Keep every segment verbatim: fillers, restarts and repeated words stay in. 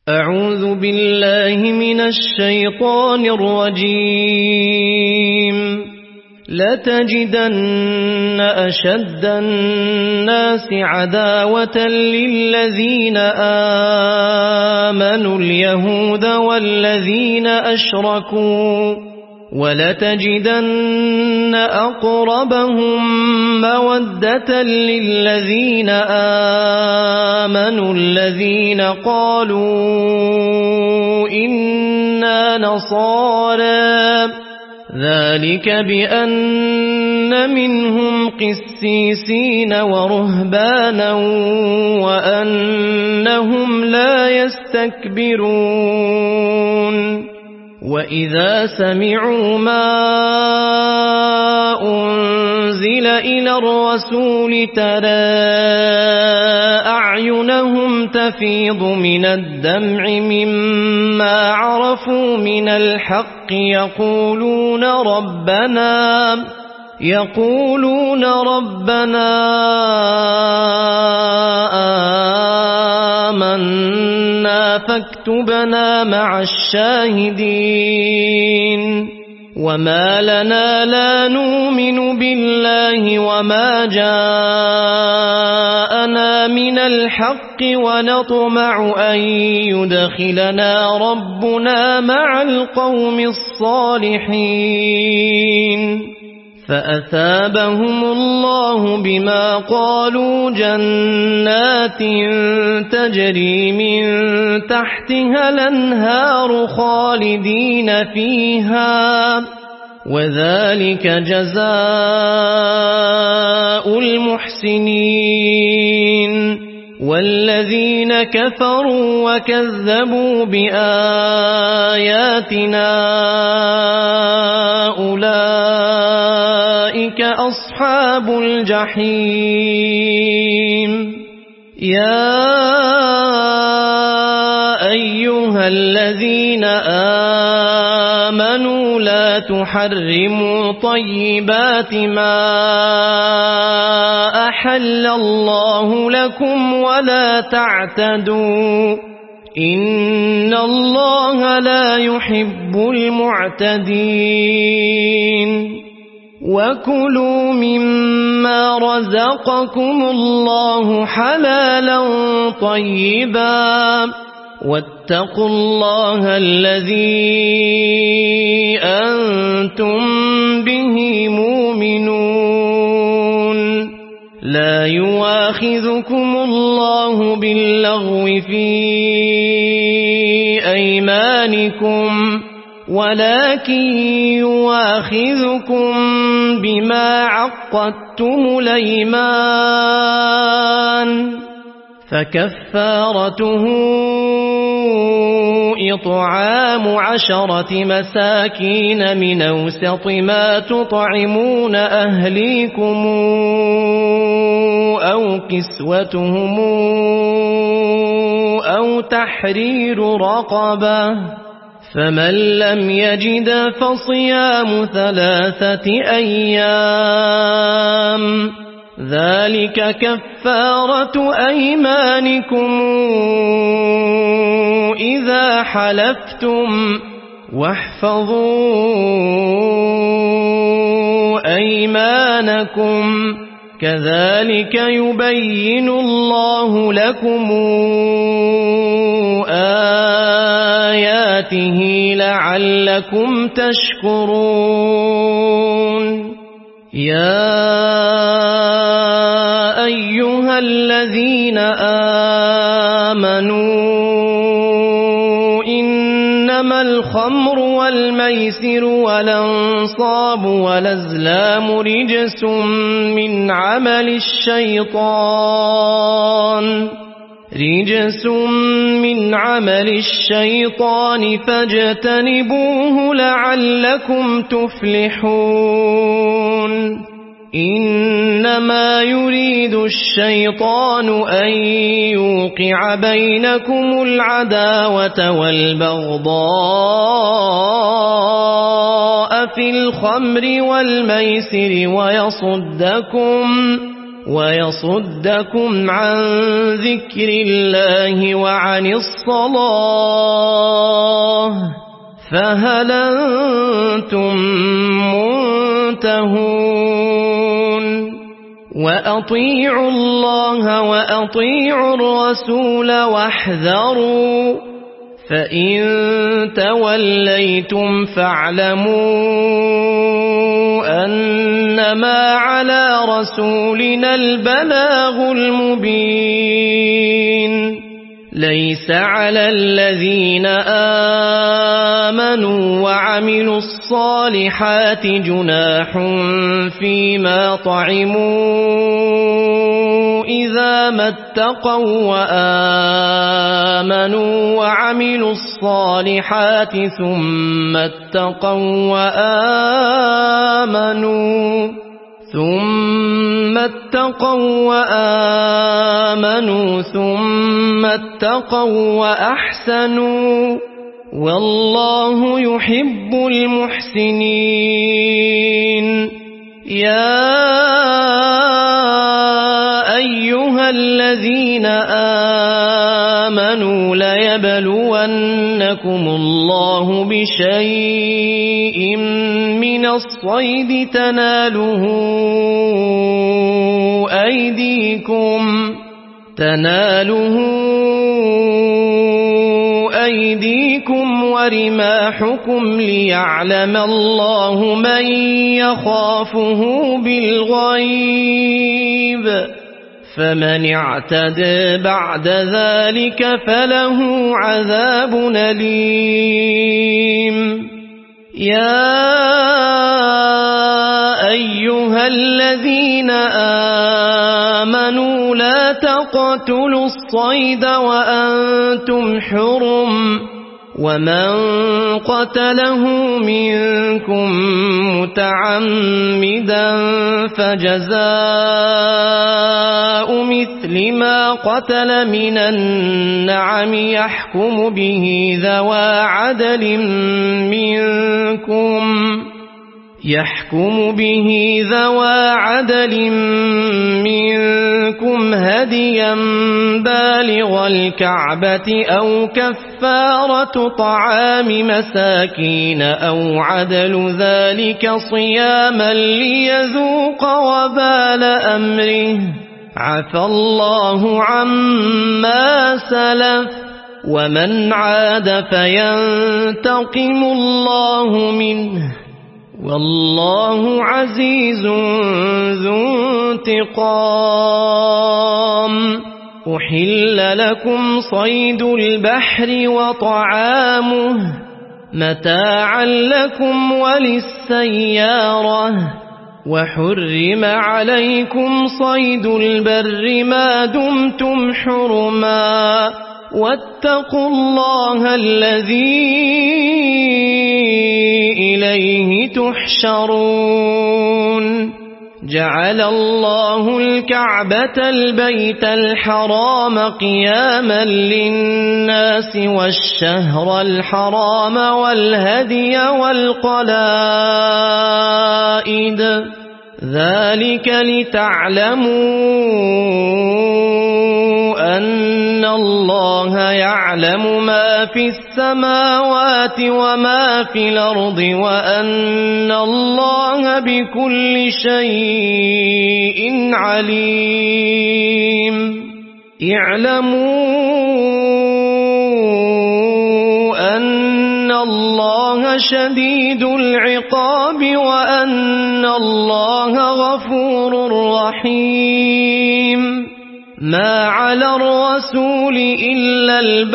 أعوذ بالله من الشيطان الرجيم. لتجدن أشد الناس عداوة للذين آمنوا اليهود والذين أشركوا ولتجدن أقربهم مودة للذين آمنوا الذين قالوا إنا نصارى ذلك بأن منهم قسيسين ورهبانا وأنهم لا يستكبرون وإذا سمعوا ما أنزل إلى الرسول ترى أعينهم تفيض من الدمع مما عرفوا من الحق يقولون ربنا يقولون ربنا آمنا فاكتبنا مع الشاهدين وما لنا لا نؤمن بالله وما جاءنا من الحق ونطمع أن يدخلنا ربنا مع القوم الصالحين فأثابهم الله بما قالوا جنات تجري من تحتها الأنهار خالدين فيها وذلك جزاء المحسنين والذين كفروا وكذبوا بآياتنا أولئك أصحاب الجحيم يا أيها الذين آمنوا لا تحرموا طيبات ما أحل الله لكم ولا تعتدوا إن الله لا يحب المعتدين وكلوا مما رزقكم الله حلالا طيبا واتقوا الله الذي أنتم به مؤمنون لا يؤاخذكم الله باللغو في أيمانكم ولكن يؤاخذكم بما عقدتم الأيمان فكفارته إطعام عشرة مساكين من أوسط ما تطعمون أهليكم أو كسوتهم أو تحرير رقبة فمن لم يجد فصيام ثلاثة أيام ذلك كفارة أيمانكم إذا حلفتم واحفظوا أيمانكم كذلك يبين الله لكم آياته لعلكم تشكرون يا أيها الذين آمنوا إنما الخمر والميسر والأنصاب والأزلام رجس من عمل الشيطان رجس من عمل الشيطان فاجتنبوه لعلكم تفلحون إنما يريد الشيطان أن يوقع بينكم العداوة والبغضاء في الخمر والميسر ويصدكم ويصدكم عن ذكر الله وعن الصلاة فهل أنتم منتهون وأطيعوا الله وأطيعوا الرسول واحذروا فإن توليتم فاعلموا أنما على رسولنا البلاغ المبين ليس على الذين آمنوا وعملوا الصالحات جناح فيما طعموا إذا ما اتقوا وآمنوا وعملوا الصالحات ثم اتقوا وآمنوا ثم اتقوا وآمنوا ثم اتقوا وأحسنوا والله يحب المحسنين يا أيها الذين آمنوا ليبلونكم الله بشيء من الصيد تناله أيديكم تناله أيديكم ورماحكم ليعلم الله من يخافه بالغيب فمن اعتدى بعد ذلك فله عذاب أليم يا أيها الذين آمنوا لا تقتلوا الصيد وأنتم حرم ومن قتله منكم متعمدا فجزاء مثل ما قتل من النعم يحكم به ذوى عدل منكم يحكم به ذوى عدل منكم هديا بالغ الكعبة أو كفارة طعام مساكين أو عدل ذلك صياما ليذوق وبال أمره عفى الله عما سلف ومن عاد فينتقم الله منه والله عزيز ذو انتقام أحل لكم صيد البحر وطعامه متاعا لكم وللسيارة وحرم عليكم صيد البر ما دمتم حرما واتقوا الله الذي إليه تحشرون جعل الله الكعبة البيت الحرام قياما للناس والشهر الحرام والهدي والقلائد ذلك لتعلموا أن الله يعلم ما في السماوات وما في الأرض وأن الله بكل شيء عليم اعلموا أن الله شديد العقاب وأن الله غفور رحيم ما على الرسول إلا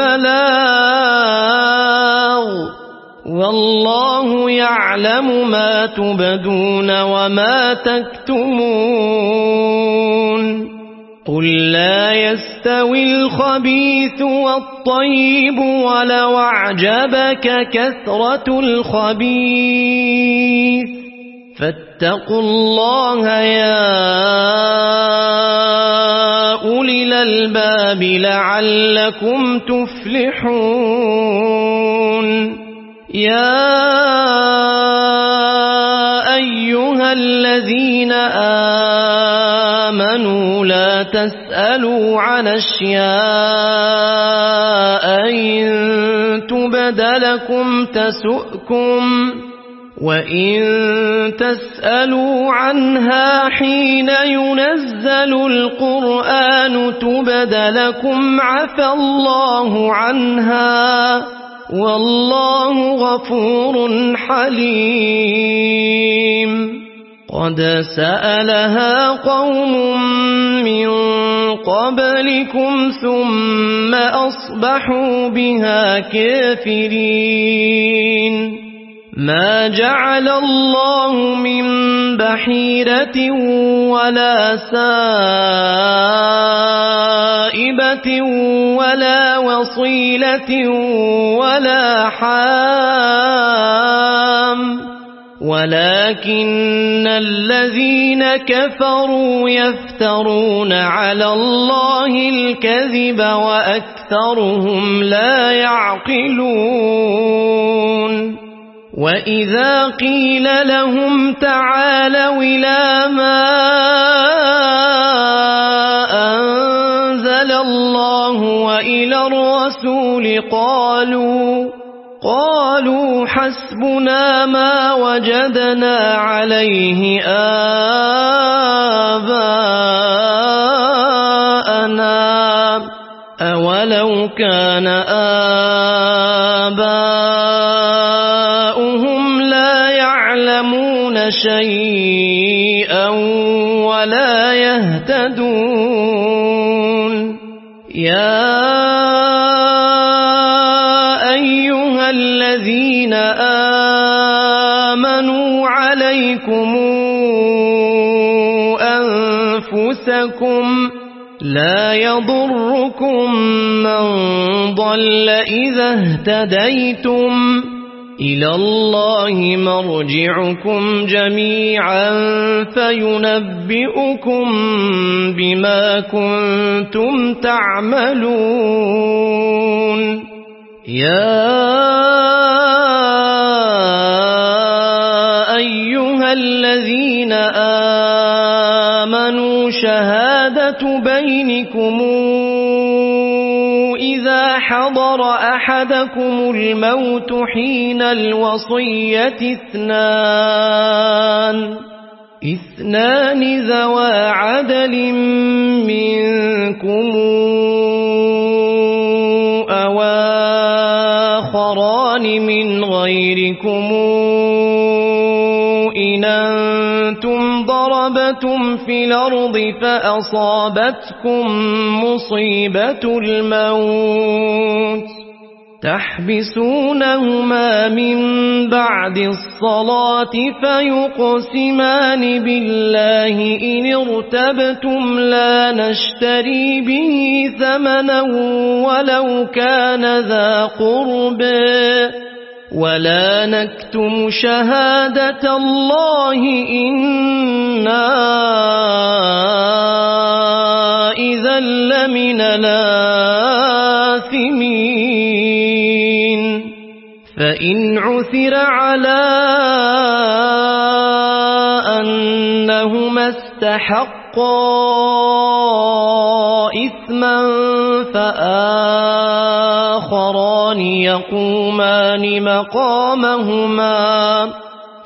البلاغ والله يعلم ما تبدون وما تكتمون قل لا يستوي الخبيث والطيب ولو أعجبك كثرة الخبيث فاتقوا الله يا أولي الألباب لعلكم تفلحون يا أيها الذين آمنوا ولا تسألوا عن أشياء إن تبد لكم تسؤكم وإن تسألوا عنها حين ينزل القرآن تبد لكم عفى الله عنها والله غفور حليم. قد سألها قوم من قبلكم ثم أصبحوا بها كافرين. ما جعل الله من بحيرة ولا سائبة ولا وصيلة ولا حام ولكن الذين كفروا يفترون على الله الكذب وأكثرهم لا يعقلون. وإذا قيل لهم تعالوا إلى ما أنزل الله وإلى الرسول قالوا قالوا حسبنا ما وجدنا عليه آباءنا أولو كان آباؤهم لا يعلمون شيئا ولا يهتدون. يا أيها الذين آمنوا عليكم أنفسكم لا يضركم من ضل إذا اهتديتم إلى الله مرجعكم جميعا فينبئكم بما كنتم تعملون. يا أيها الذين آمنوا شهادة بينكم إذا حضر أحدكم الموت حين الوصية اثنان اثنان ذوى عدل منكم أو آخران من غيركم إن أنتم ضربتم في الأرض فأصابتكم مصيبة الموت تحبسونهما من بعد الصلاة فيقسمان بالله إن ارتبتم لا نشتري به ثمنا ولو كان ذا قربى ولا نكتم شهادة الله إنا إذا لمن الآثمين. فإن عثر على أنهما استحقا إثما فآخران يقومان مقامهما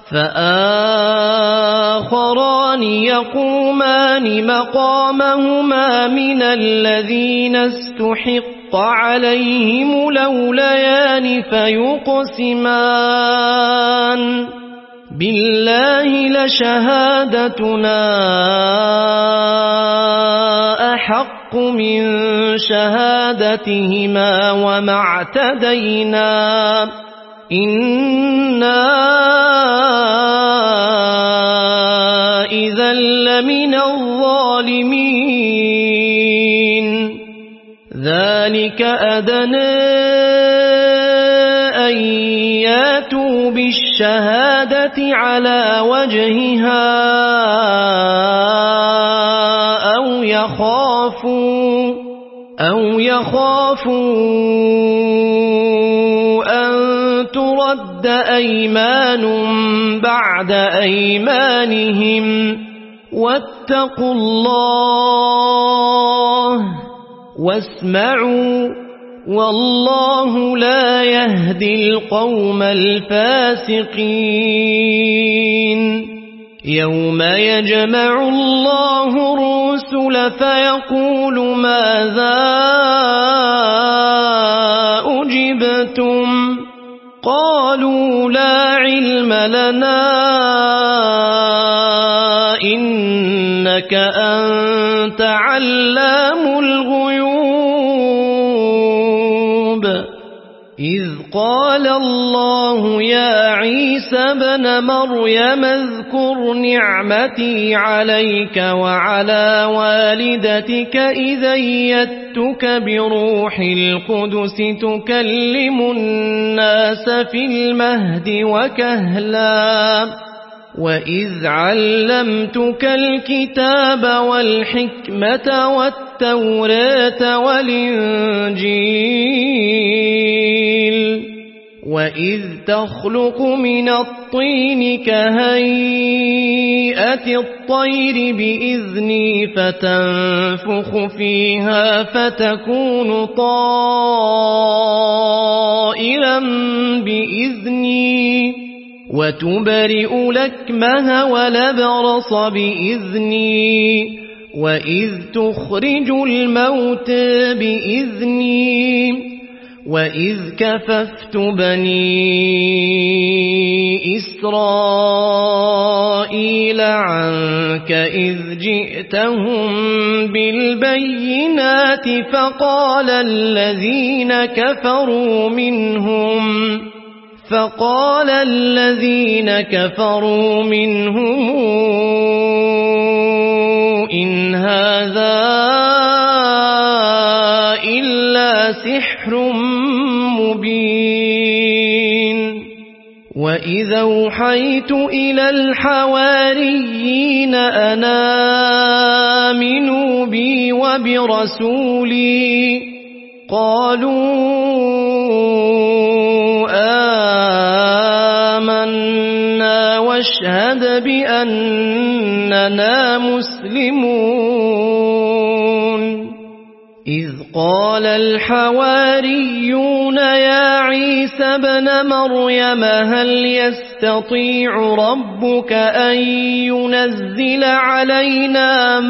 فآخران يقومان مقامهما من الذين استحق عليهم الأوليان فيقسمان بالله لشهادتنا أحق من شهادتهما وما اعتدينا إنا إذا لمن الظالمين. ذلك أدنى أن ياتوا بالشهادة على وجهها أو يخافوا أو يخافوا أن ترد أيمان بعد أيمانهم واتقوا الله واسمعوا والله لا يهدي القوم الفاسقين يوم يجمع الله الرسل فيقول ماذا أجبتم قالوا لا علم لنا إنك أنت علام الغيوب إذ قال الله يا عيسى ابن مريم اذكر نعمتي عليك وعلى والدتك إذ أيدتك بروح القدس تكلم الناس في المهد وكهلا وإذ علمتك الكتاب والحكمة والتوراة والإنجيل وإذ تخلق من الطين كهيئة الطير بإذني فتنفخ فيها فتكون طائرا بإذني وتبرئ الأكمه والأبرص بإذني وإذ تخرج الموت بإذني وإذ كففت بني إسرائيل عنك إذ جئتهم بالبينات فقال الذين كفروا منهم فقال الذين كفروا منهم إن هذا إلا سحر مبين وإذا أوحيت إلى الحواريين أن آمنوا بي وبرسولي قالوا آمنا واشهد بأننا مسلمون إذ قال الحواريون يا عيسى ابن مريم هل يستطيع ربك أن ينزل علينا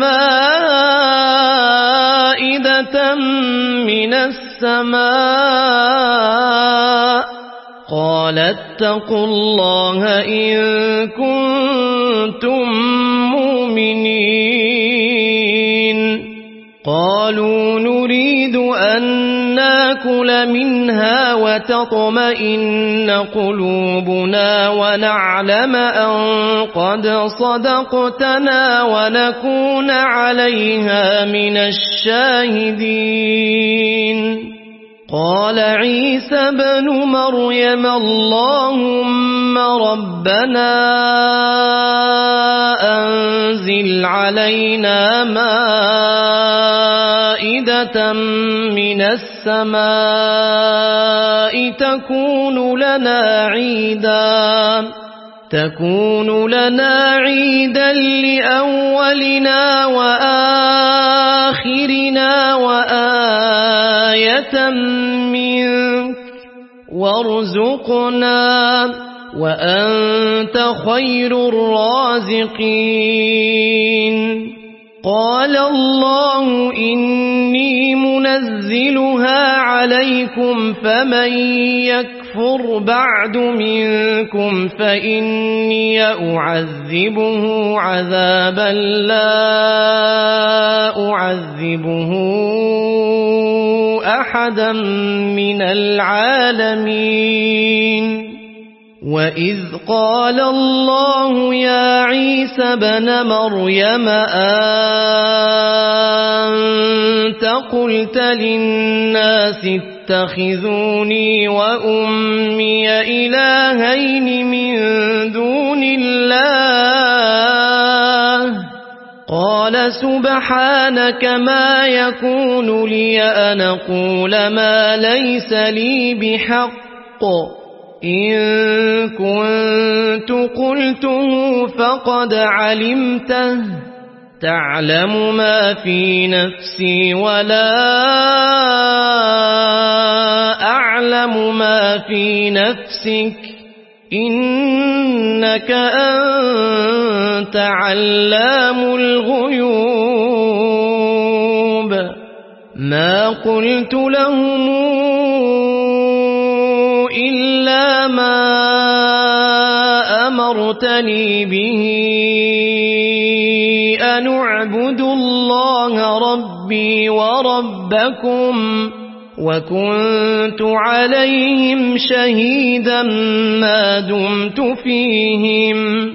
مائدة من السماء قال اتقوا الله إن كنتم مؤمنين قالوا نريد أن ناكل منها وتطمئن قلوبنا ونعلم أن قد صدقتنا ونكون عليها من الشاهدين قال عيسى بن مريم اللهم ربنا أنزل علينا مائدة من السماء تكون لنا عيدا تكون لنا عيدا لأولنا وآخرنا وآية منك وارزقنا وأنت خير الرازقين قال الله إني منزلها عليكم فمن يكفر بعد منكم فإني أعذبه عذابا لا أعذبه أحدا من العالمين وإذ قال الله يا عيسى ابن مريم أنت قلت للناس اتخذوني وأمي إلهين من دون الله قال سبحانك ما يكون لي أن أقول ما ليس لي بحق إن كنت قلته فقد علمته تعلم ما في نفسي ولا أعلم ما في نفسك إنك أنت علام الغيوب ما قلت لهم إلا ما أمرتني به أن اعبدوا الله ربي وربكم وكنت عليهم شهيدا ما دمت فيهم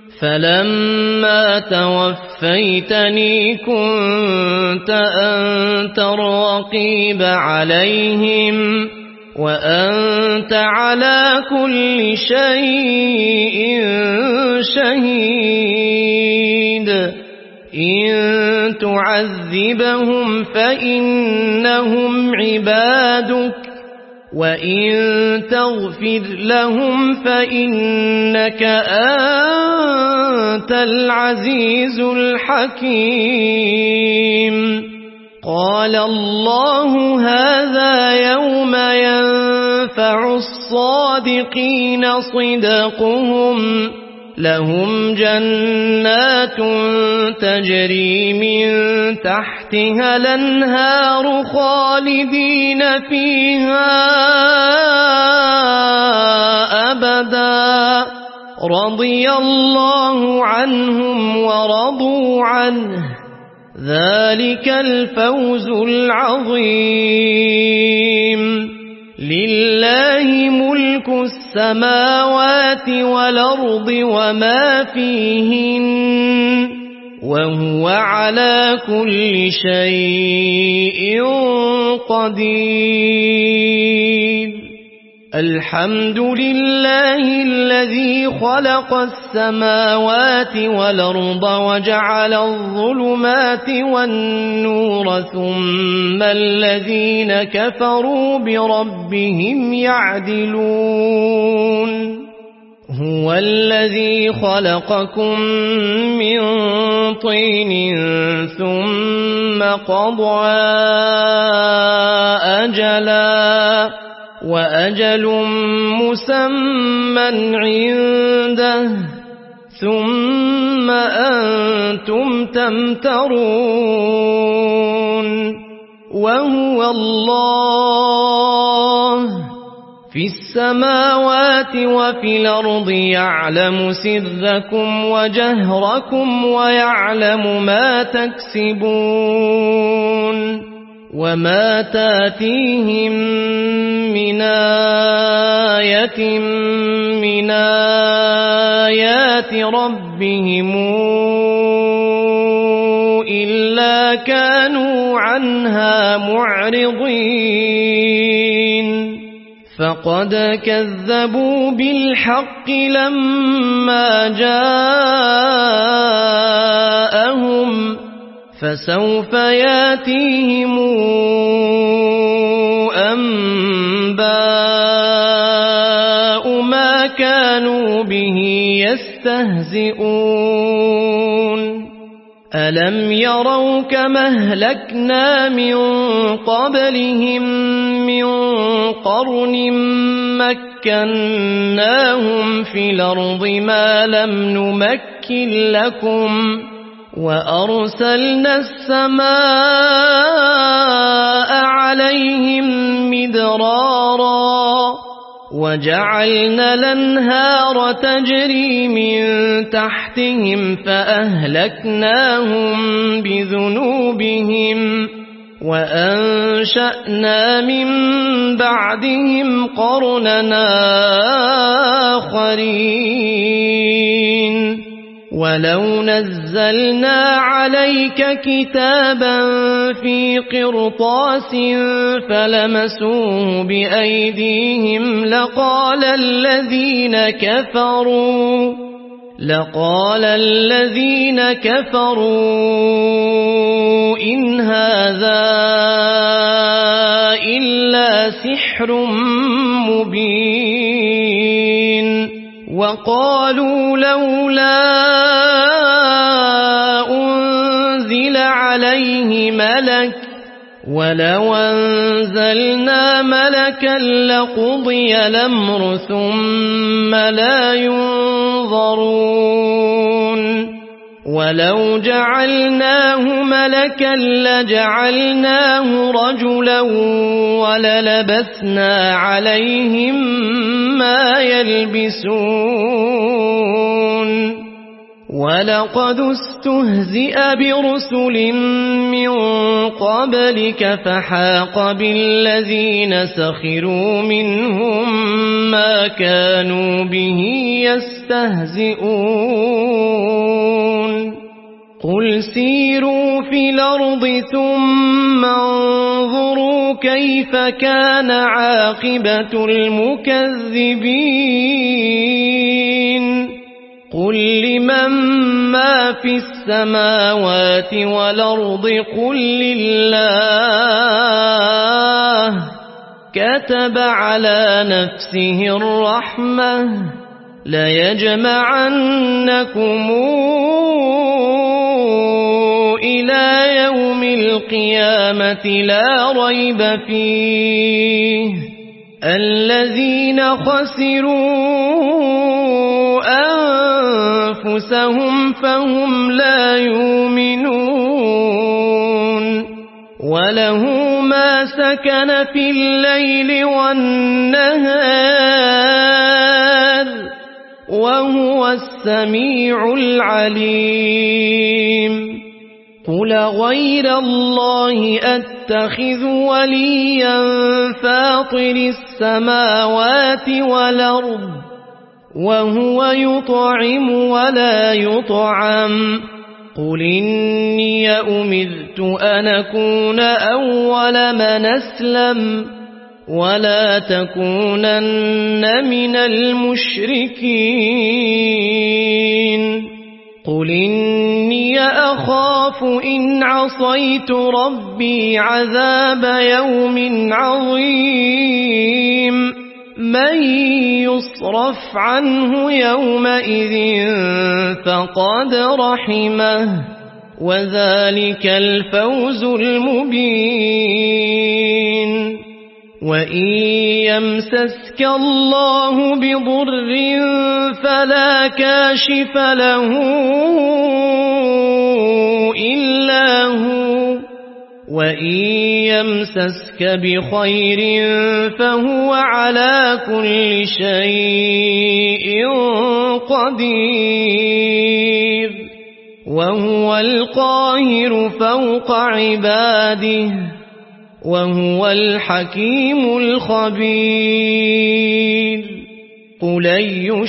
فلما توفيتني كنت أنت الرقيب عليهم وأنت على كل شيء شهيد إن تعذبهم فإنهم عبادك وإن تغفر لهم فإنك أنت العزيز الحكيم قال الله هذا يوم ينفع الصادقين صدقهم لهم جنات تجري من تحتها الأنهار خالدين فيها أبدا رضي الله عنهم ورضوا عنه ذلك الفوز العظيم لله ملك السماوات والأرض وما فيهن وهو على كل شيء قدير الحمد لله الذي خلق السماوات والأرض وجعل الظلمات والنور ثم الذين كفروا بربهم يعدلون هو الذي خلقكم من طين ثم قضى أجلا وأجل مسمى عنده ثم أنتم تمترون وهو الله في السماوات وفي الأرض يعلم سركم وجهركم ويعلم ما تكسبون وما تاتيهم من آية من آيات ربهم إلا كانوا عنها معرضين فقد كذبوا بالحق لما جاءهم فسوف ياتيهم أنباء ما كانوا به يستهزئون ألم يروا كما أهلكنا من قبلهم من قرن مكناهم في الأرض ما لم نمكن لكم وأرسلنا السماء عليهم مدرارا وجعلنا الأنهار تجري من تحتهم فأهلكناهم بذنوبهم وأنشأنا من بعدهم قرننا آخرين ولو نزلنا عليك كتابا في قرطاس فلمسوه بأيديهم لقال الذين كفروا لقال الذين كفروا إن هذا إلا سحر مبين وقالوا لولا عليه ملك ولو أنزلنا ملكا لقضي الأمر ثم لا ينظرون ولو جعلناه ملكا لجعلناه رجلا وللبسنا عليهم ما يلبسون ولقد استهزئ برسل من قبلك فحاق بالذين سخروا منهم ما كانوا به يستهزئون قل سيروا في الأرض ثم انظروا كيف كان عاقبة المكذبين قل لمن ما في السماوات والأرض قل لله كتب على نفسه الرحمة ليجمعنكم إلى يوم القيامة لا ريب فيه الذين خسروا أنفسهم فهم لا يؤمنون وله ما سكن في الليل والنهار وهو السميع العليم قل غير الله أتخذ وليا فاطر السماوات والأرض وهو يطعم ولا يطعم قل إني أمرت أن أكون أول من أسلم ولا تكونن من المشركين قل إني أخاف إن عصيت ربي عذاب يوم عظيم من يصرف عنه يومئذ فقد رحمه وذلك الفوز المبين وإن يمسسك الله بضر فلا كاشف له إلا هو وإن يمسسك بخير فهو على كل شيء قدير وهو القاهر فوق عباده وهو الحكيم الخبير قل أي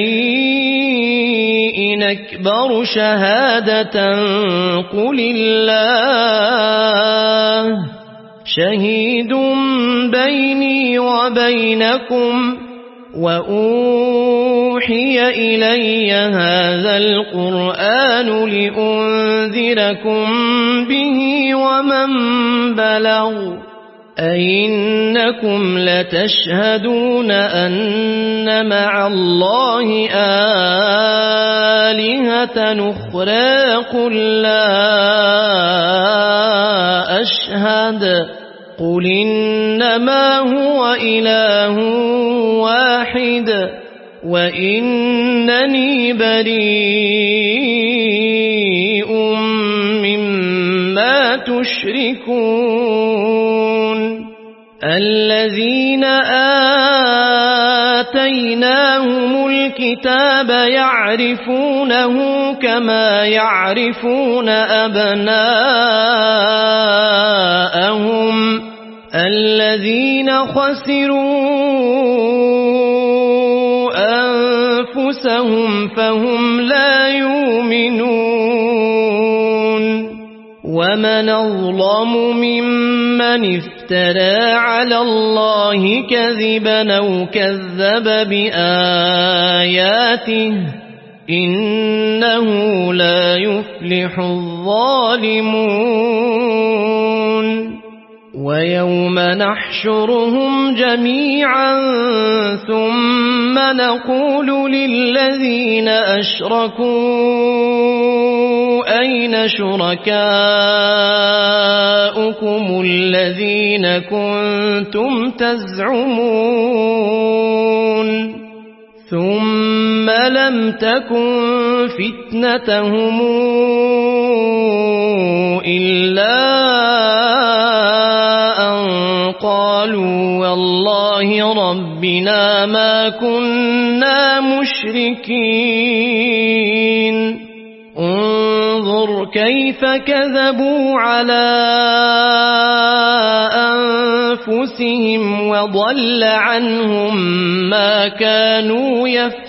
شيء أكبر شهادة قل الله شهيد بيني وبينكم وأوحي إلي هذا القرآن لأنذركم به ومن بلغ أئنكم لتشهدون أن مع الله آلهة أخرى قل لا أشهد قل إنما هو إله واحد وإنني بريء مما تشركون الذين آتيناهم الكتاب يعرفونه كما يعرفون أبناءهم الذين خسروا أنفسهم فهم لا يؤمنون ومن أظلم ممن افترى على الله كذبا أو كذب بآياته إنه لا يفلح الظالمون ويوم نحشرهم جميعا ثم نقول للذين أشركوا أين شركاؤكم الذين كنتم تزعمون ثم لم تكن فتنتهم إلا أن قالوا والله ربنا ما كنا مشركين انظر كيف كذبوا على أنفسهم وضل عنهم ما كانوا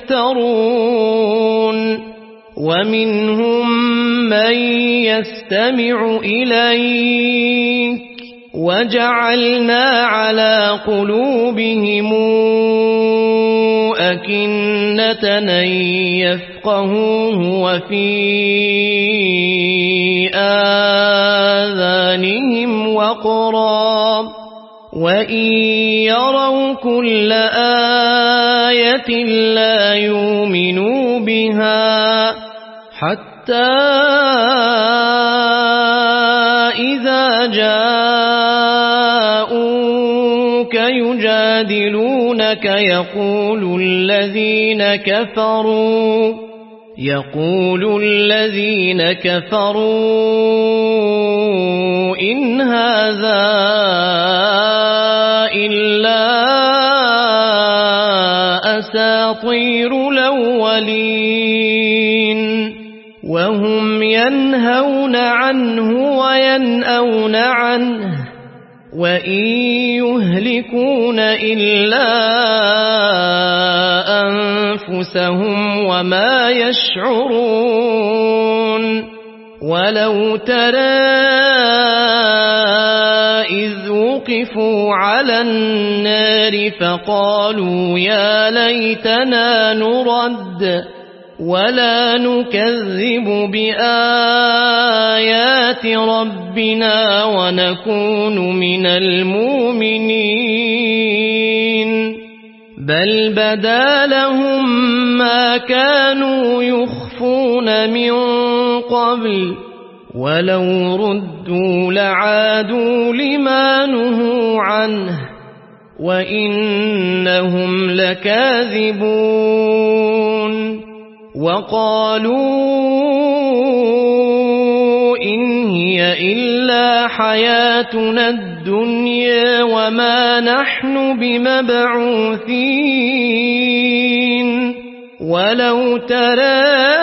يفترون ومنهم من يستمع إليك وجعلنا على قلوبهم أكنة أن يفقهوه وفي آذانهم وقرا وإن يروا كل آية لا يؤمنوا بها حتى إذا جاءوك يجادلونك يقول الذين كفروا يقول الذين كفروا إن هذا إلا أساطير الأولين وهم ينهون عنه وينأون عنه وإن يهلكون إلا أنفسهم وما يشعرون ولو ترى إذ وقفوا على النار فقالوا يا ليتنا نرد ولا نكذب بآيات ربنا ونكون من المؤمنين بل بدا لهم ما كانوا يخفون من قبل ولو ردوا لعادوا لما نهوا عنه وإنهم لكاذبون وقالوا إن هي إلا حياتنا الدنيا وما نحن بمبعوثين ولو ترى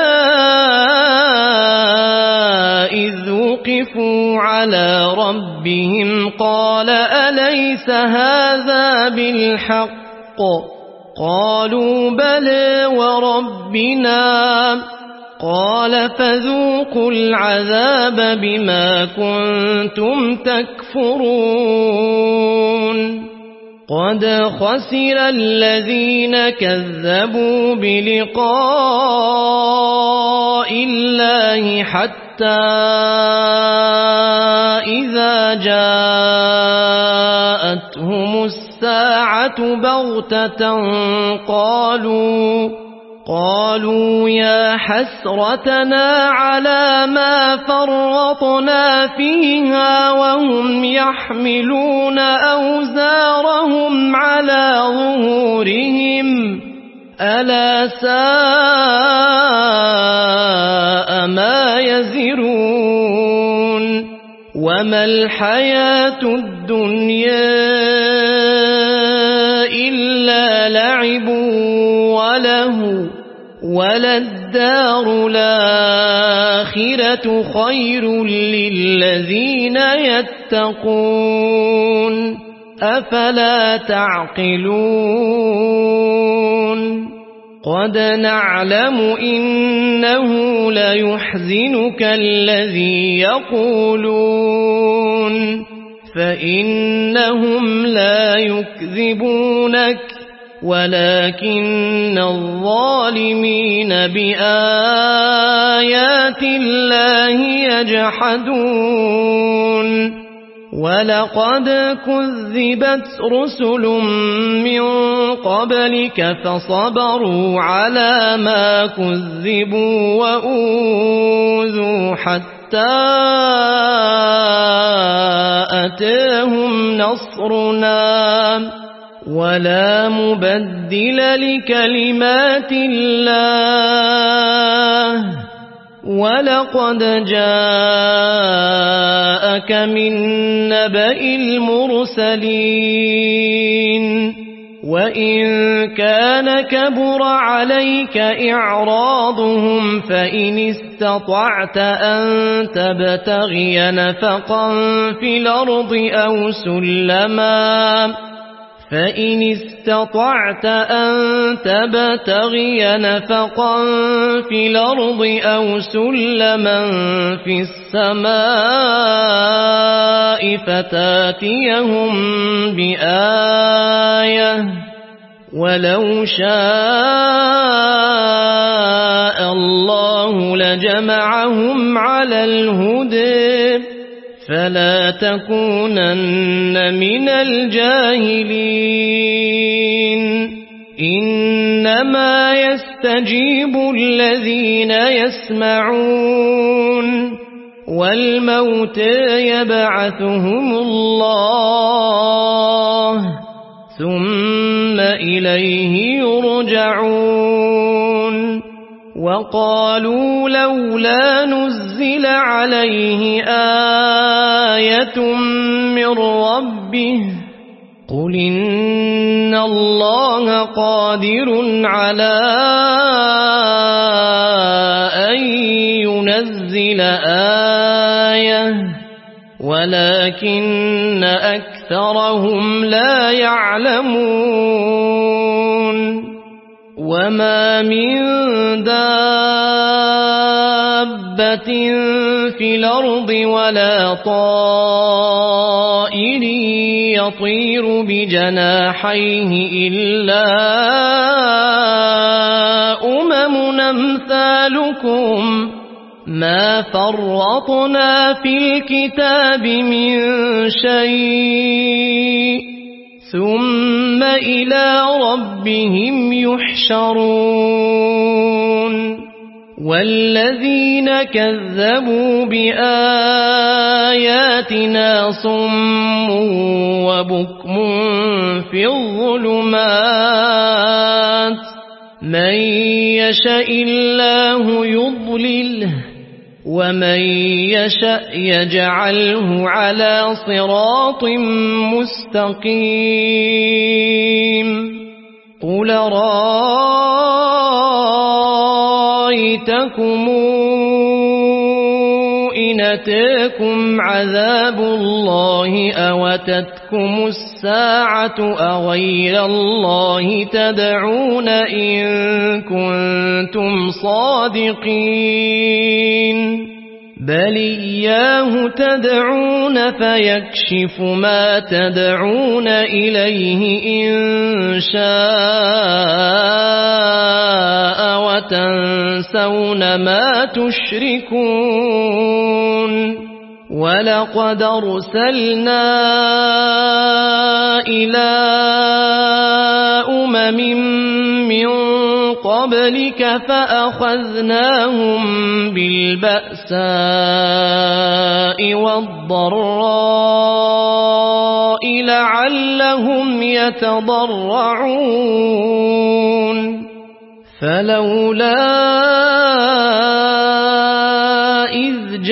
إذ وقفوا على ربهم قال أليس هذا بالحق قالوا بلى وربنا قال فذوقوا العذاب بما كنتم تكفرون قد خسر الذين كذبوا بلقاء الله حتى إذا جاءتهم الساعة بغتة قالوا قالوا يا حسرتنا على ما فرطنا فيها وهم يحملون أوزارهم على ظهورهم ألا ساء ما يزرون وما الحياة الدنيا إلا لعب وله وللدار الآخرة خير للذين يتقون أفلا تعقلون قد نعلم إنه ليحزنك الذي يقولون فإنهم لا يكذبونك ولكن الظالمين بآيات الله يجحدون ولقد كذبت رسل من قبلك فصبروا على ما كذبوا وأوذوا حتى أتاهم نصرنا ولا مبدل لكلمات الله ولقد جاءك من نبأ المرسلين وإن كان كبر عليك إعراضهم فإن استطعت أن تبتغي نفقا في الأرض أو سلما فإن استطعت أن تبتغي نفقا في الأرض أو سلما في السماء فتاتيهم بآية ولو شاء الله لجمعهم على الهدى فلا تكونن من الجاهلين إنما يستجيب الذين يسمعون والموتى يبعثهم الله ثم إليه يرجعون وقالوا لولا نزل عليه آية من ربه قل إن الله قادر على أن ينزل آية ولكن أكثرهم لا يعلمون وما من دابة في الأرض ولا طائر يطير بجناحيه إلا أمم أمثالكم ما فرطنا في الكتاب من شيء ثم إلى ربهم يحشرون والذين كذبوا بآياتنا صم وبكم في الظلمات من يشاء الله يضلله ومن يشاء يجعله على صراط مستقيم قل رأيتكم إن أتاكم عذاب الله أوتتكم الساعة أغير الله تدعون إن كنتم صادقين بل إياه تدعون فيكشف ما تدعون إليه إن شاء وتنسون ما تشركون ولقد أرسلنا إلى أمم من قبلك فأخذناهم بالبأساء والضراء لعلهم يتضرعون فلولا إذ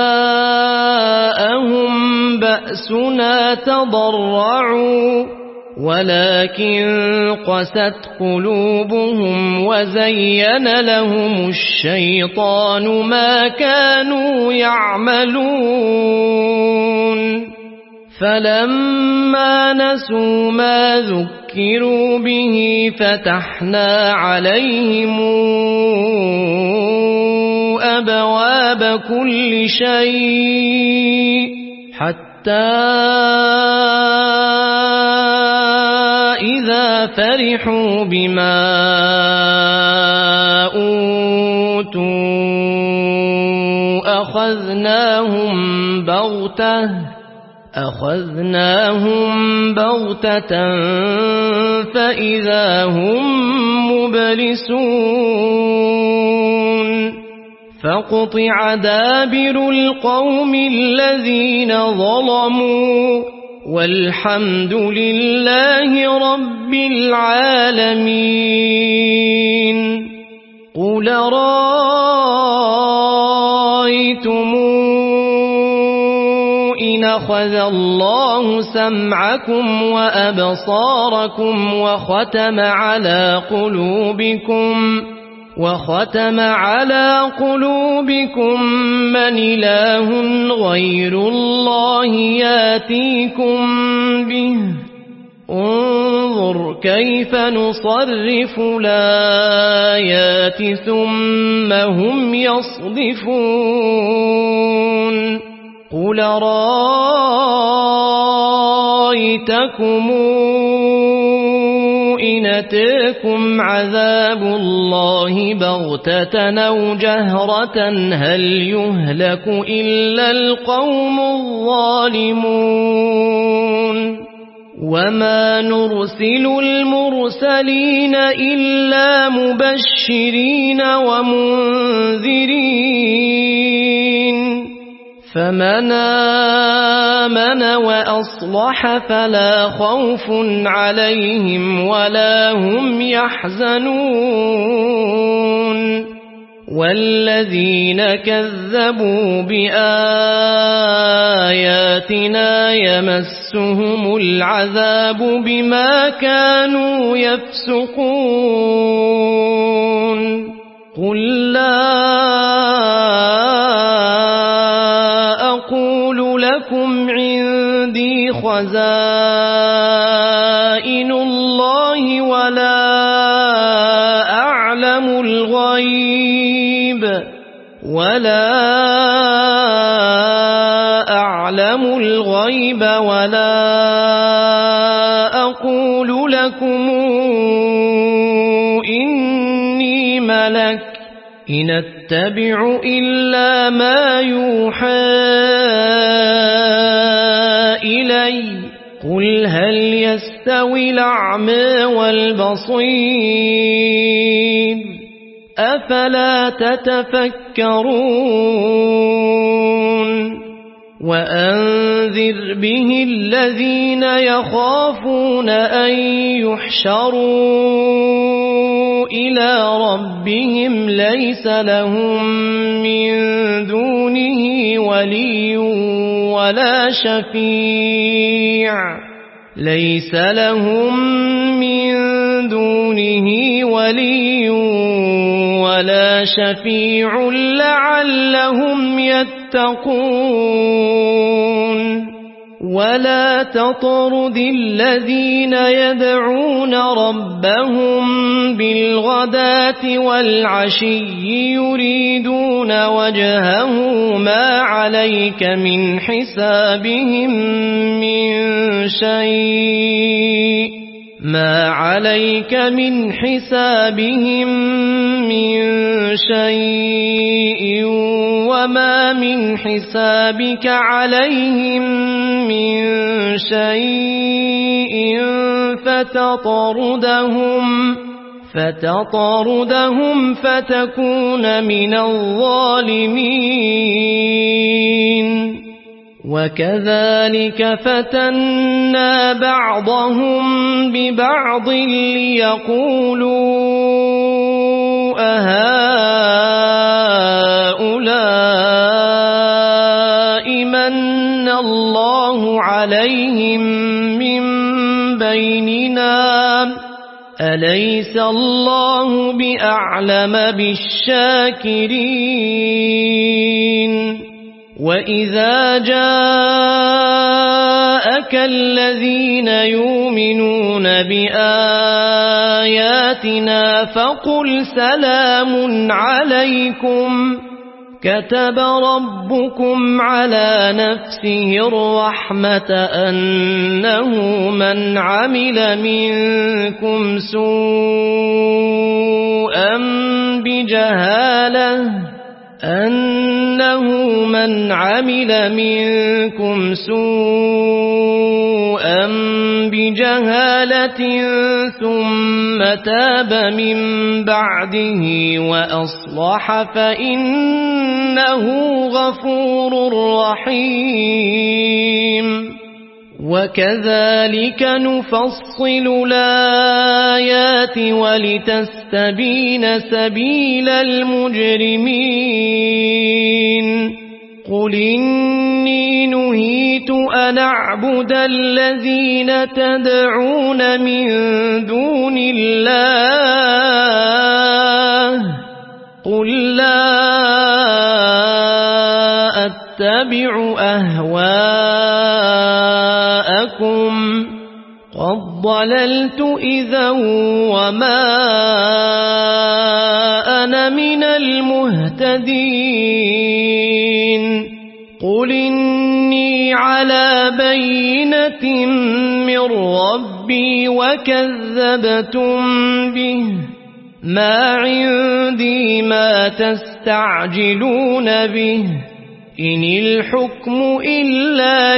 جاءهم بأسنا تضرعوا ولكن قست قلوبهم وزين لهم الشيطان ما كانوا يعملون فلما نسوا ما ذكروا به فتحنا عليهم أبواب كل شيء حتى إذا فرحوا بما أوتوا أخذناهم بغتة أخذناهم بغتة فإذا هم مبلسون فقطع دابر القوم الذين ظلموا والحمد لله رب العالمين. قل رأيتم إن أخذ الله سمعكم وأبصاركم وختم على قلوبكم وختم على قلوبكم من إله غير الله ياتيكم به انظر كيف نصرف الآيات ثم هم يصدفون. قل رأيتكم إن أتاكم عذاب الله بغتة أو جهرة هل يهلك إلا القوم الظالمون. وما نرسل المرسلين إلا مبشرين ومنذرين فمن آمن وأصلح فلا خوف عليهم ولا هم يحزنون. والذين كذبوا بآياتنا يمسهم العذاب بما كانوا يفسقون. قل لا أقول لكم عندي خزائن الله ولا أعلم الغيب ولا أعلم الغيب ولا أقول لكم إني ملك إن أتبع إلا ما يوحى إلي. قل هل يستوي الأعمى والبصير أفلا تتفكرون. وأنذر به الذين يخافون أن يحشروا إلى ربهم ليس لهم من دونه ولي ولا شفيع ليس لهم من دونه ولي ولا شفيع لعلهم يتقون. ولا تطرد الذين يدعون ربهم بالغداة والعشي يريدون وجهه ما عليك من حسابهم من شيء ما عليك من حسابهم من شيء وما من حسابك عليهم من شيء فتطردهم فتطردهم فتكون من الظالمين. وكذلك فتنا بعضهم ببعض ليقولوا أهؤلاء من الله عليهم من بيننا أليس الله بأعلم بالشاكرين. وإذا جاءك الذين يؤمنون بآياتنا فقل سلام عليكم كتب ربكم على نفسه الرحمة أنه من عمل منكم سوءا بجهالة أنه إنه من عمل منكم سوءا بجهالة ثم تاب من بعده وأصلح فإنه غفور رحيم وكذلك نفصل الآيات ولتستبين سبيل المجرمين قل إني نهيت أن أعبد الذين تدعون من دون الله قل لا أتبع أهواءكم قد ضللت إذا وما أنا من المهتدين قل إني على بينة من ربي وكذبتم به ما عندي ما تستعجلون به إن الحكم إلا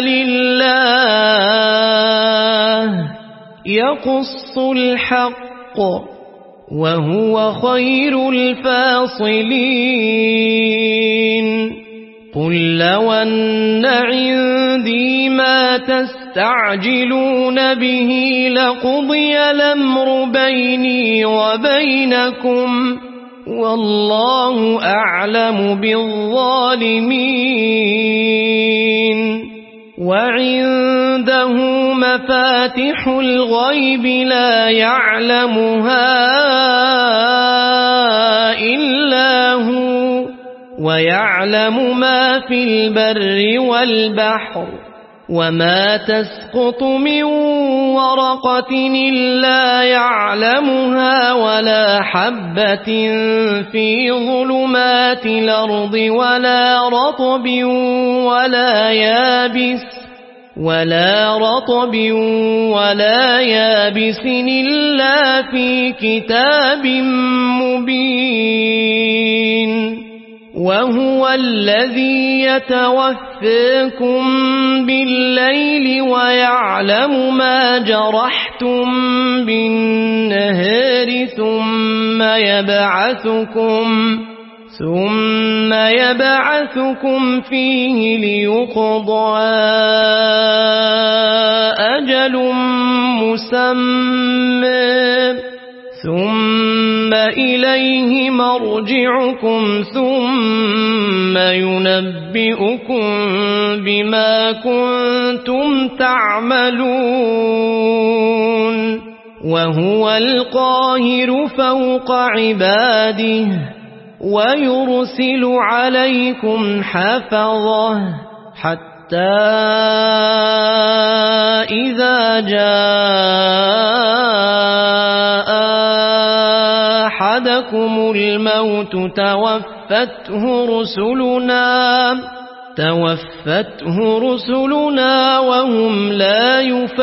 لله يقص الحق وهو خير الفاصلين قل لو أن عندي ما تستعجلون به لقضي الأمر بيني وبينكم والله أعلم بالظالمين وعنده مفاتح الغيب لا يعلمها إلا هو ويعلم ما في البر والبحر وما تسقط من ورقة إلا يعلمها ولا حبة في ظلمات الأرض ولا رطب ولا يابس ولا رطب ولا يابس إلا في كتاب مبين وهو الذي يتوفاكم بالليل ويعلم ما جرحتم بالنهار ثم يبعثكم ثم يبعثكم فيه ليقضى أجل مسمى ثم إليه مرجعكم ثم ينبئكم بما كنتم تعملون وهو القاهر فوق عباده ويرسل عليكم حفظه حتى إذا جاء أحدكم الموت توفته رسلنا توفته رسلنا وهم لا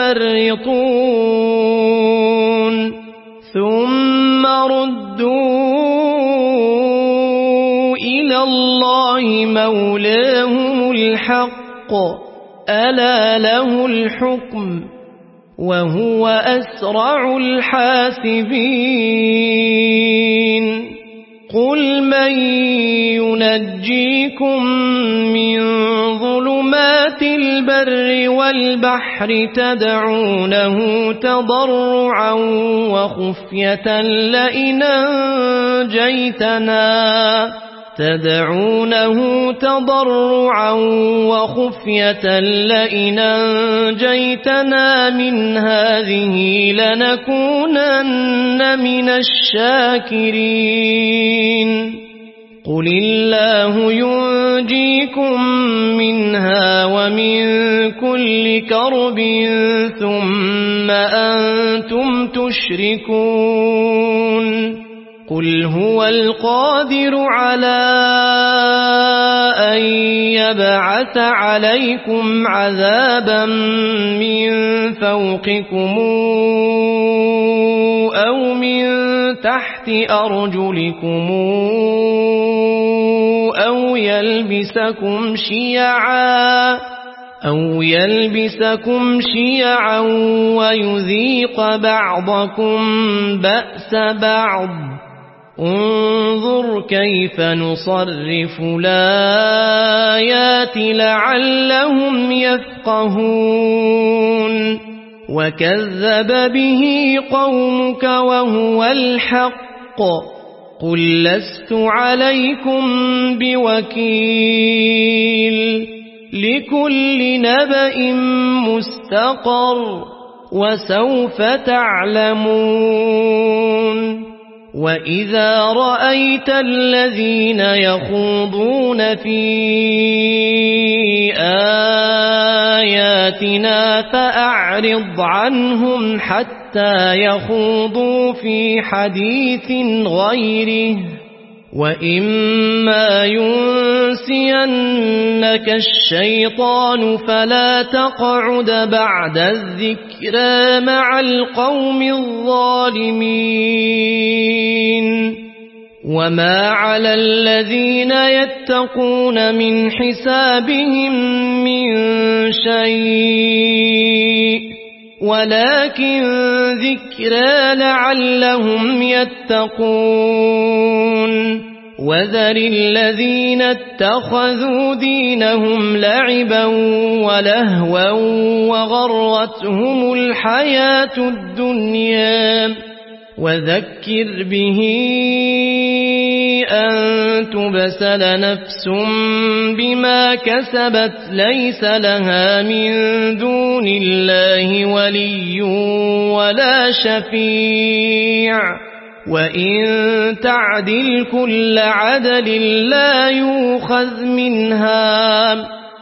يفرطون ثم ردوا إلى الله مولاهم الحق ألا له الحكم وهو أسرع الحاسبين قل من ينجيكم من ظلمات البر والبحر تدعونه تضرعا وخفية لئن أنجيتنا تدعونه تضرعا وخفية لئن أنجيتنا من هذه لنكونن من الشاكرين قل الله ينجيكم منها ومن كل كرب ثم أنتم تشركون قل هو القادر على أن يبعث عليكم عذابا من فوقكم أو من تحت أرجلكم أو يلبسكم شيعا أو يلبسكم شيعا ويذيق بعضكم بأس بعض انظر كيف نصرف الآيات لعلهم يفقهون وكذب به قومك وهو الحق قل لست عليكم بوكيل لكل نبأ مستقر وسوف تعلمون وإذا رأيت الذين يخوضون في آياتنا فأعرض عنهم حتى يخوضوا في حديث غيره وإما ينسينك الشيطان فلا تقعد بعد الذكرى مع القوم الظالمين وما على الذين يتقون من حسابهم من شيء ولكن ذكرى لعلهم يتقون وذر الذين اتخذوا دينهم لعبا ولهوا وغرتهم الحياة الدنيا وذكر به أن تبسل نفس بما كسبت ليس لها من دون الله ولي ولا شفيع وإن تعدل كل عدل لا يؤخذ منها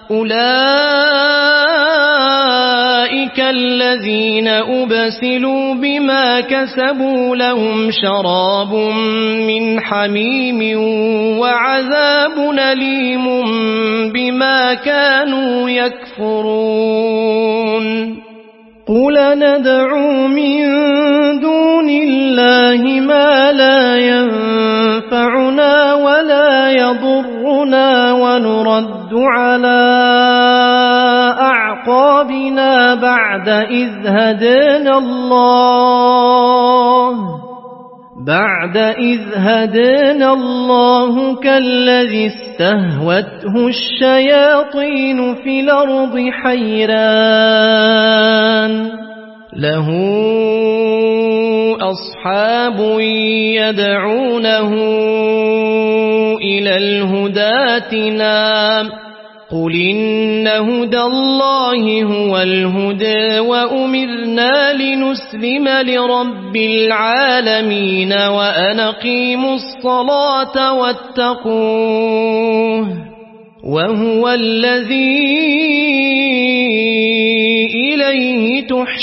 أولئك الذين أبسلوا بما كسبوا لهم شراب من حميم وعذاب أليم بما كانوا يكفرون قل ندعو من دون الله ما لا ينفعنا ولا يضرنا ونرد على أعقابنا بعد إذ هدانا الله بعد إذ هدانا الله كالذي استهوته الشياطين في الأرض حيران له أصحاب يدعونه إلى الهدى ائتنا قل إن هدى الله هو الهدى وأمرنا لنسلم لرب العالمين وأن أقيموا الصلاة واتقوه وهو الذي إليه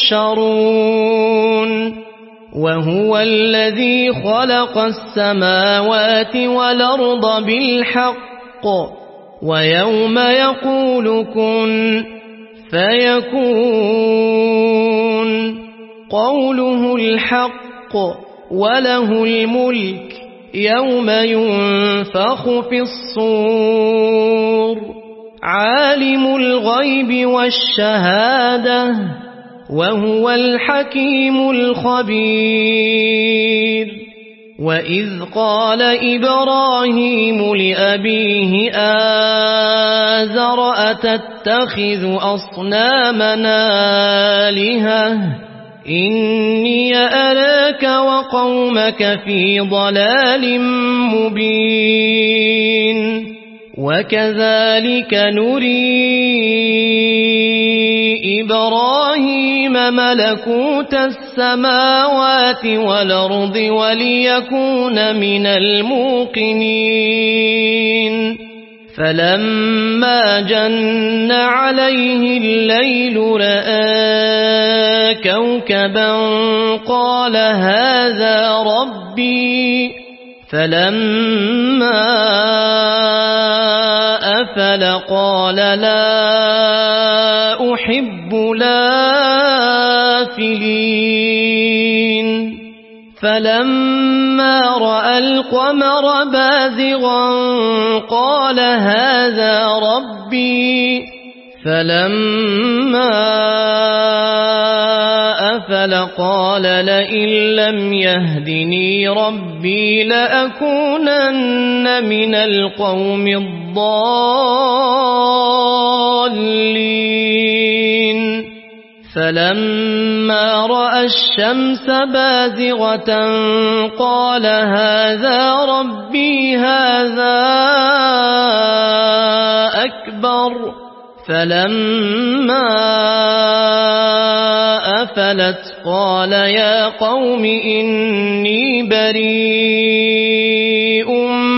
تحشرون وهو الذي خلق السماوات والأرض بالحق ويوم يقول كن فيكون قوله الحق وله الملك يوم ينفخ في الصور عالم الغيب والشهادة وهو الحكيم الخبير وإذ قال إبراهيم لأبيه آزر أتتخذ أصنامنا آلهة إني أراك وقومك في ضلال مبين وكذلك نري إبراهيم ملكوت السماوات والأرض وليكون من الموقنين فلما جن عليه الليل رأى كوكبا قال هذا ربي فلما أفل قال لا أحب الآفلين فلما رأى القمر بازغا قال هذا ربي فلما أفل قال لئن لم يهدني ربي لأكونن من القوم الضالين فلما رأى الشمس بازغة قال هذا ربي هذا أكبر فلما أفلت قال يا قوم إني بريء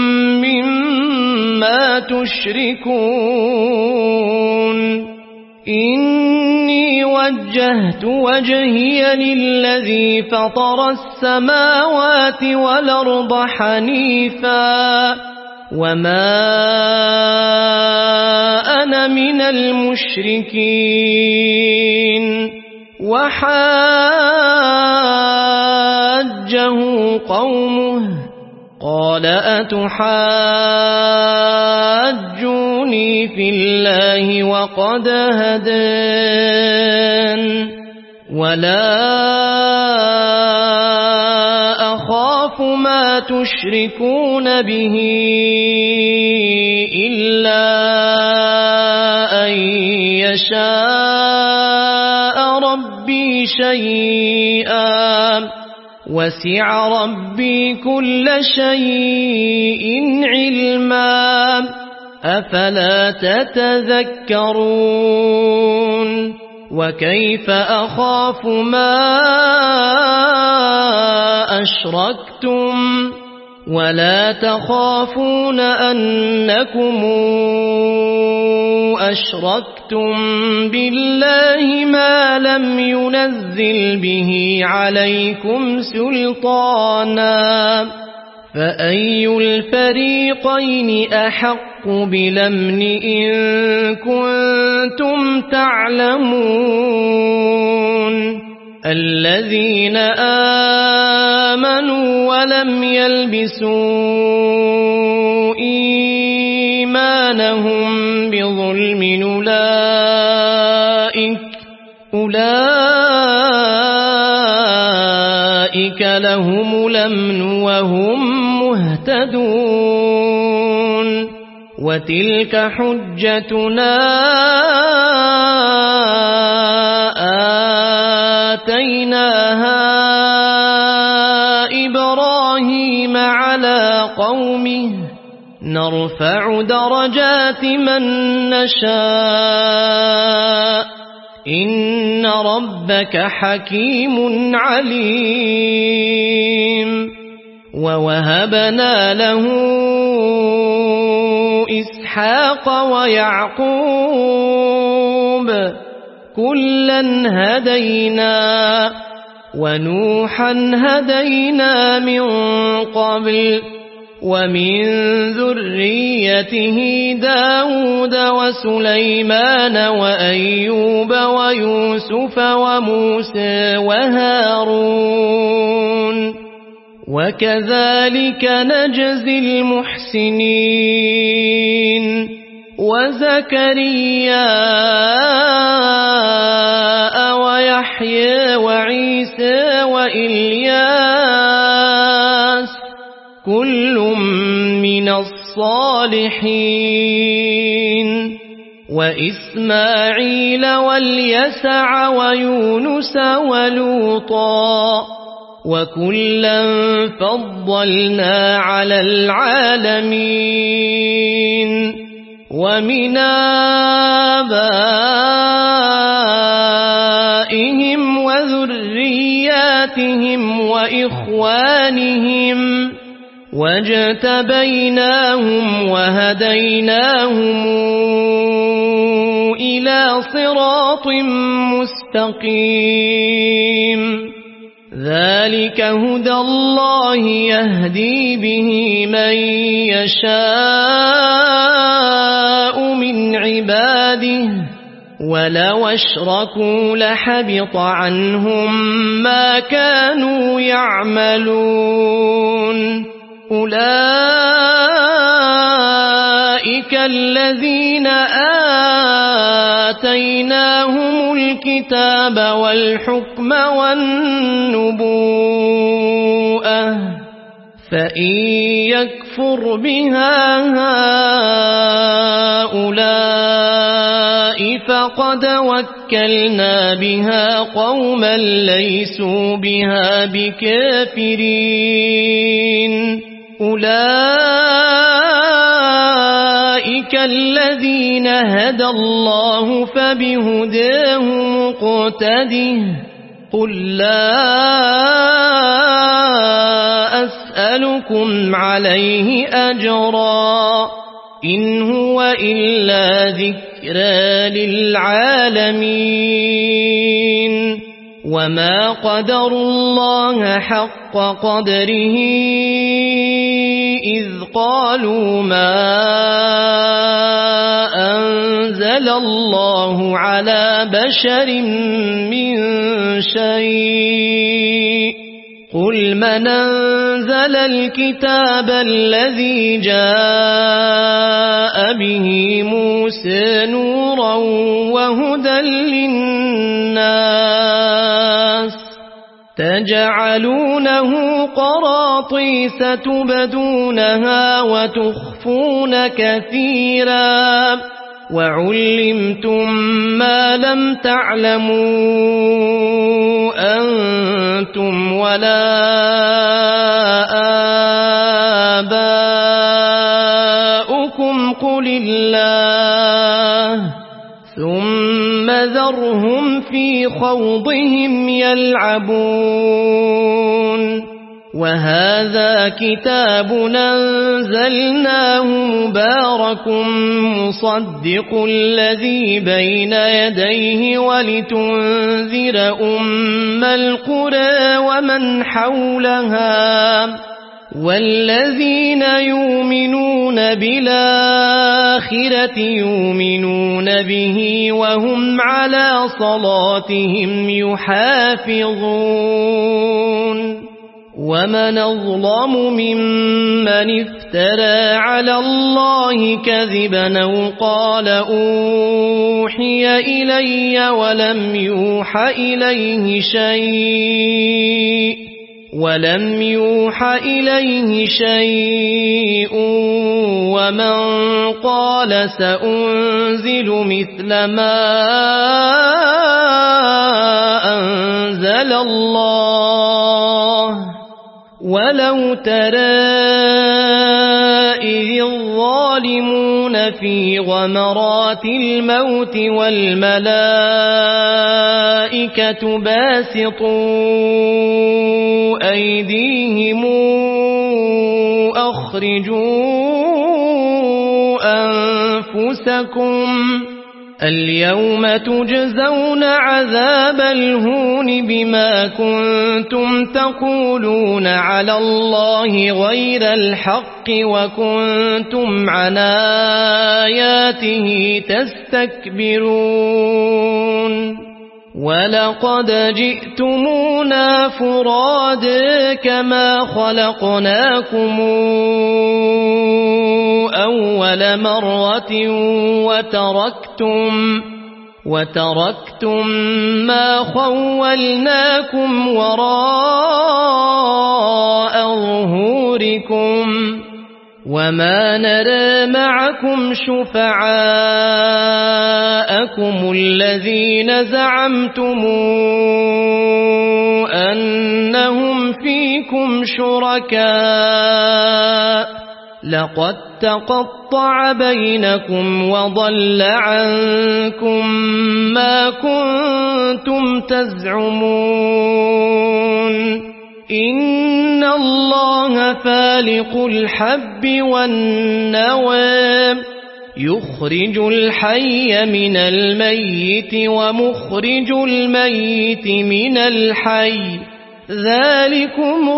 مما تشركون إني وجهت وجهي للذي فطر السماوات والأرض حنيفا وما أنا من المشركين وحاجه قومه قال أتحاجوني في الله وقد هدان ولا أخاف ما تشركون به إلا أن يشاء ربي شيئا وسع ربي كل شيء علما أفلا تتذكرون وكيف أخاف ما أشركتم ولا تخافون أنكم أشركتم بالله ما لم ينزل به عليكم سلطانا فأي الفريقين أحق بالأمن إن كنتم تعلمون الذين آمنوا ولم يلبسوا إيمانهم بظلم أولئك أولئك لهم الأمن وهم مهتدون وتلك حجتنا آتيناها إبراهيم على قومه نرفع درجات من نشاء إن ربك حكيم عليم ووهبنا له إسحاق ويعقوب كلا هدينا ونوحا هدينا من قبل ومن ذريته داود وسليمان وأيوب ويوسف وموسى وهارون وكذلك نجزي المحسنين وزكريا ويحيى وعيسى وإلياس كل من الصالحين وإسماعيل واليسع ويونس ولوطا وكلا فضلنا على العالمين ومن آبائهم وذرياتهم وإخوانهم واجتبيناهم وهديناهم إلى صراط مستقيم ذلك هدى الله يهدي به من يشاء من عباده ولو أشركوا لحبط عنهم ما كانوا يعملون أولئك الذين آتيناهم الكتاب والحكم والنبوءة فإن يكفر بها هؤلاء فقد وكلنا بها قوما ليسوا بها بكافرين أولئك الذين هدى الله فبهداه مقتده قل لا أسألكم عليه أجرا إن هو إلا ذكرى للعالمين وما قدروا الله حق قدره إذ قالوا ما أنزل الله على بشر من شيء قل من أنزل الكتاب الذي جاء به موسى نورا وهدى للناس تجعلونه قراطيس تبدونها وتخفون كثيرا وعلمتم ما لم تعلموا أنتم ولا آباؤكم قل الله ثم ذرهم في خوضهم يلعبون وهذا كتاب أنزلناه مبارك مصدق الذي بين يديه ولتنذر أم القرى ومن حولها والذين يؤمنون بالآخرة يؤمنون به وهم على صلاتهم يحافظون ومن أظلم ممن افترى على الله كذبا أو قال أوحي إلي ولم يوح إليه شيء ولم يوح إليه شيء ومن قال سأنزل مثل ما أنزل الله ولو ترى إذ الظالمون في غمرات الموت والملائكة باسطوا أيديهم أخرجوا أنفسكم اليوم تجزون عذاب الهون بما كنتم تقولون على الله غير الحق وكنتم عن آياته تستكبرون ولقد جئتمونا فرادا كما خلقناكم أول مرة وتركتم وتركتم ما خولناكم وراء ظهوركم وما نرى معكم شفعاءكم الذين زعمتم أنهم فيكم شركاء لقد تقطع بينكم وضل عنكم ما كنتم تزعمون إن الله فالق الحب والنوى يخرج الحي من الميت ومخرج الميت من الحي ذلكم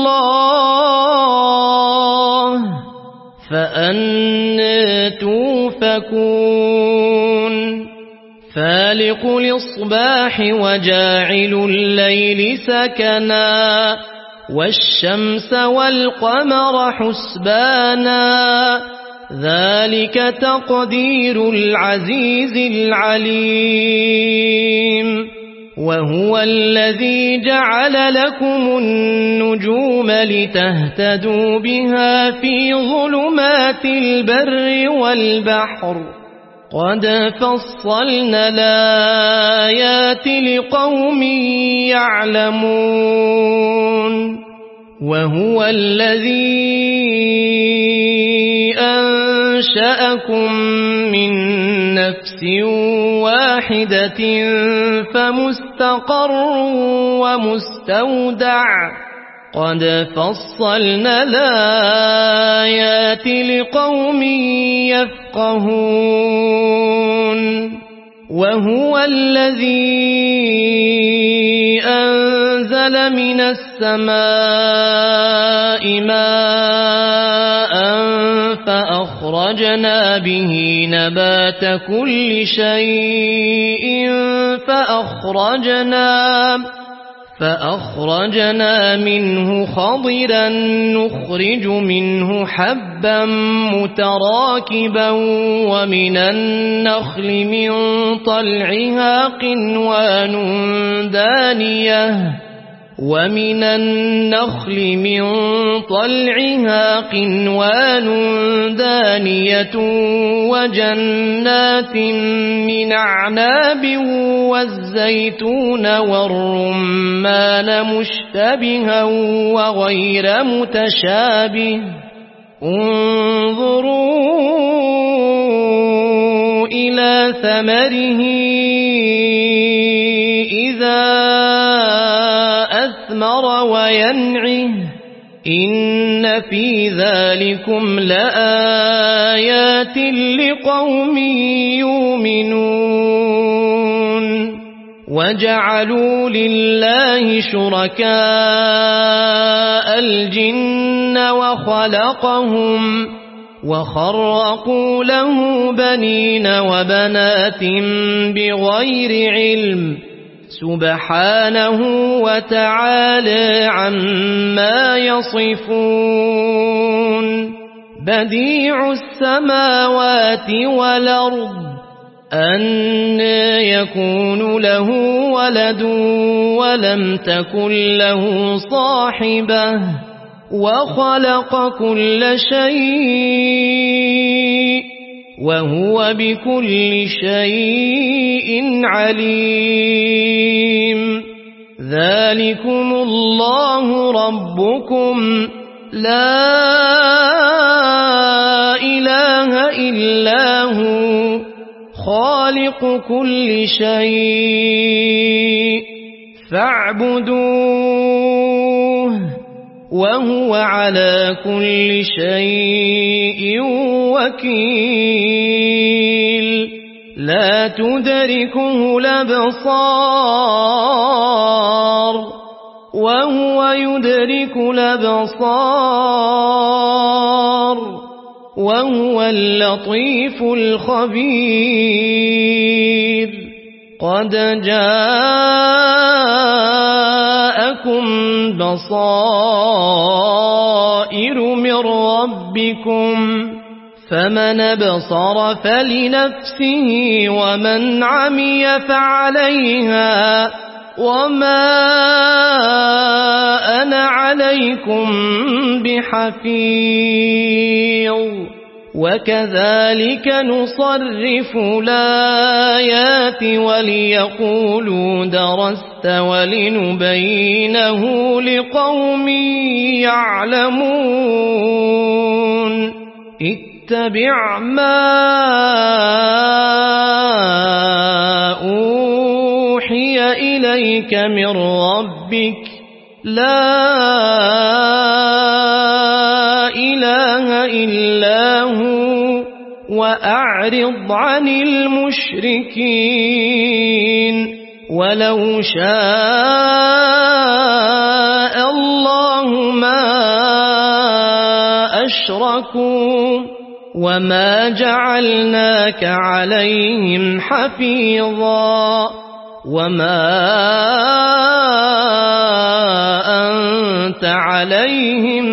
الله فأنى توفكون فالق الإصباح وجاعل الليل سكنا والشمس والقمر حسبانا ذلك تقدير العزيز العليم وهو الذي جعل لكم النجوم لتهتدوا بها في ظلمات البر والبحر قد فصلنا الآيات لقوم يعلمون وهو الذي أنشأكم من نفس واحدة فمستقر ومستودع قد فصلنا الآيات لقوم يفقهون وهو الذي أنزل من السماء ماء فأخرجنا به نبات كل شيء فأخرجنا فأخرجنا منه خضرا نخرج منه حبا متراكبا ومن النخل من طلعها قنوان دانية ومن النخل من طلعها قنوان دانية وجنات من أعناب والزيتون والرمان مشتبها وغير متشابه انظروا إلى ثمره إذا أثمر وينعه إن في ذلكم لآيات لقوم يؤمنون وجعلوا لله شركاء الجن وخلقهم وخرقوا له بنين وبنات بغير علم سبحانه وتعالى عما يصفون بديع السماوات والأرض أنى يكون له ولد ولم تكن له صاحبة وخلق كل شيء وهو بكل شيء عليم ذلكم الله ربكم لا إله إلا هو خالق كل شيء فاعبدوه وهو على كل شيء وكيل لا تدركه الأبصار وهو يدرك الأبصار وهو اللطيف الخبير قد جاءكم بصائر من ربكم فمن أبصر فلنفسه ومن عمي فعليها وما أنا عليكم بحفيظ وكذلك نصرف الآيات وليقولوا درست ولنبينه لقوم يعلمون اتبع ما أوحي إليك من ربك لا إله إلا هو وأعرض عن المشركين ولو شاء الله ما أشركوا وما جعلناك عليهم حفيظا وما أنت عليهم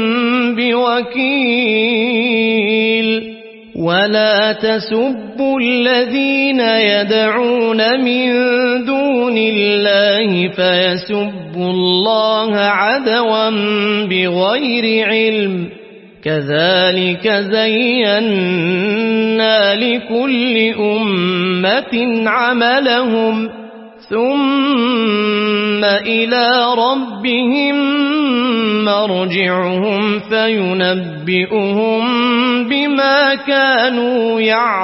بوكيل ولا تسبوا الذين يدعون من دون الله فيسبوا الله عدوا بغير علم كذلك زينا لكل أمة عملهم ثم إلى ربهم مرجعهم فينبئهم بما كانوا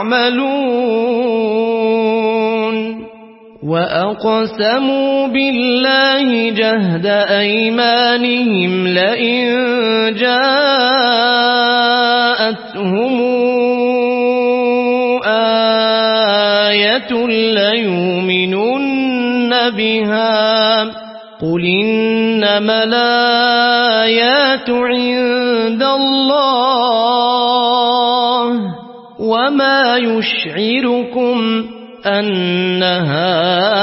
يعملون وأقسموا بالله جهد أيمانهم لئن جاءتهم آية ليؤمنن بها قل إنما الآيات عند الله وما يشعركم أنها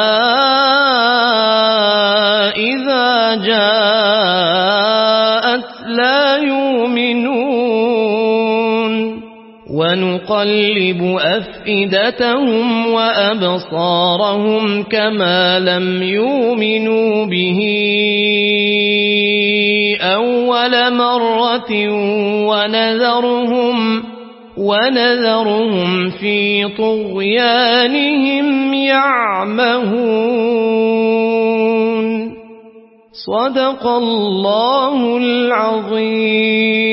إذا جاءت لا يؤمنون ونقلب أفئدتهم وأبصارهم كما لم يؤمنوا به أول مرة ونذرهم ونذرهم في طغيانهم يعمهون صدق الله العظيم.